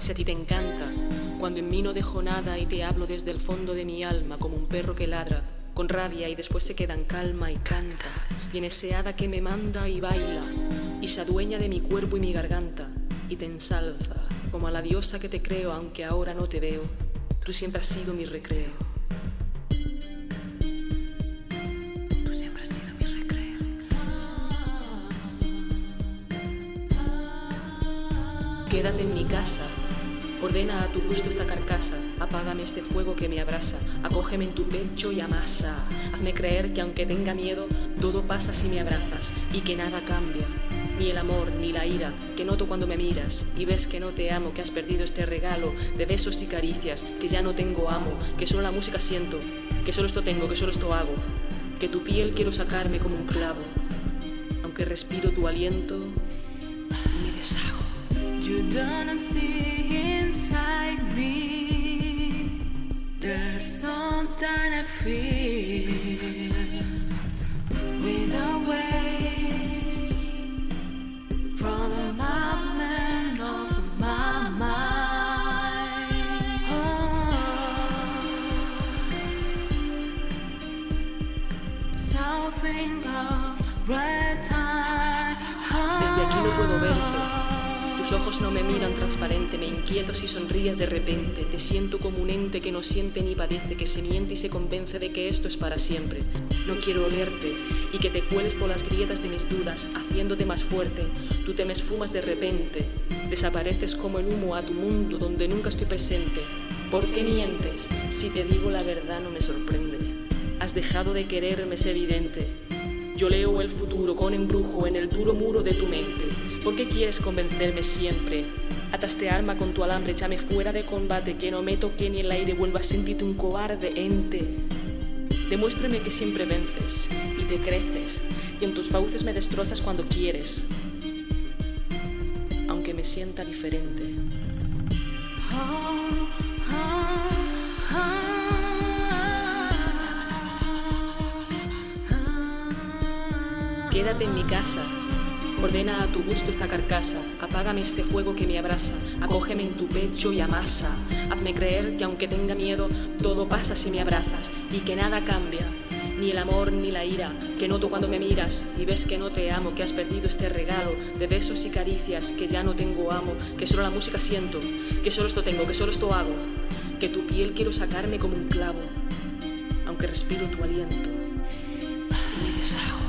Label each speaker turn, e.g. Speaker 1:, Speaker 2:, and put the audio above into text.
Speaker 1: si a ti te encanta, cuando en mí no dejo nada y te hablo desde el fondo de mi alma como un perro que ladra, con rabia y después se queda en calma y canta, y en ese hada que me manda y baila, y se adueña de mi cuerpo y mi garganta, y te ensalza, como a la diosa que te creo aunque ahora no te veo, tú siempre has sido mi recreo. Tú siempre has sido mi recreo. Quédate en mi casa. Ordena a tu gusto esta carcasa, apágame este fuego que me abrasa, acógeme en tu pecho y amasa. Hazme creer que aunque tenga miedo, todo pasa si me abrazas y que nada cambia, ni el amor ni la ira que noto cuando me miras y ves que no te amo, que has perdido este regalo de besos y caricias, que ya no tengo amo, que solo la música siento, que solo esto tengo, que solo esto hago, que tu piel quiero sacarme como un clavo, aunque respiro tu aliento y me deshago.
Speaker 2: You don't see inside me. There's something I feel without way from the moment of my mind. Something of red time.
Speaker 1: Desde aquí no puedo verte. Tus ojos no me miran transparente, me inquieto si sonríes de repente. Te siento como un ente que no siente ni padece, que se miente y se convence de que esto es para siempre. No quiero olerte y que te cueles por las grietas de mis dudas, haciéndote más fuerte. Tú te me esfumas de repente, desapareces como el humo a tu mundo donde nunca estoy presente. ¿Por qué mientes? Si te digo la verdad no me sorprende. Has dejado de quererme, es evidente. Yo leo el futuro con embrujo en el duro muro de tu mente. ¿Por qué quieres convencerme siempre? Ataste arma con tu alambre, échame fuera de combate, que no me toque ni el aire, vuelva a sentirte un cobarde ente. Demuéstrame que siempre vences y te creces, y en tus fauces me destrozas cuando quieres, aunque me sienta diferente. Quédate en mi casa. Ordena a tu gusto esta carcasa, apágame este fuego que me abrasa, acógeme en tu pecho y amasa. Hazme creer que aunque tenga miedo, todo pasa si me abrazas y que nada cambia, ni el amor ni la ira que noto cuando me miras y ves que no te amo, que has perdido este regalo de besos y caricias, que ya no tengo amo, que solo la música siento, que solo esto tengo, que solo esto hago, que tu piel quiero sacarme como un clavo, aunque respiro tu aliento y me deshago.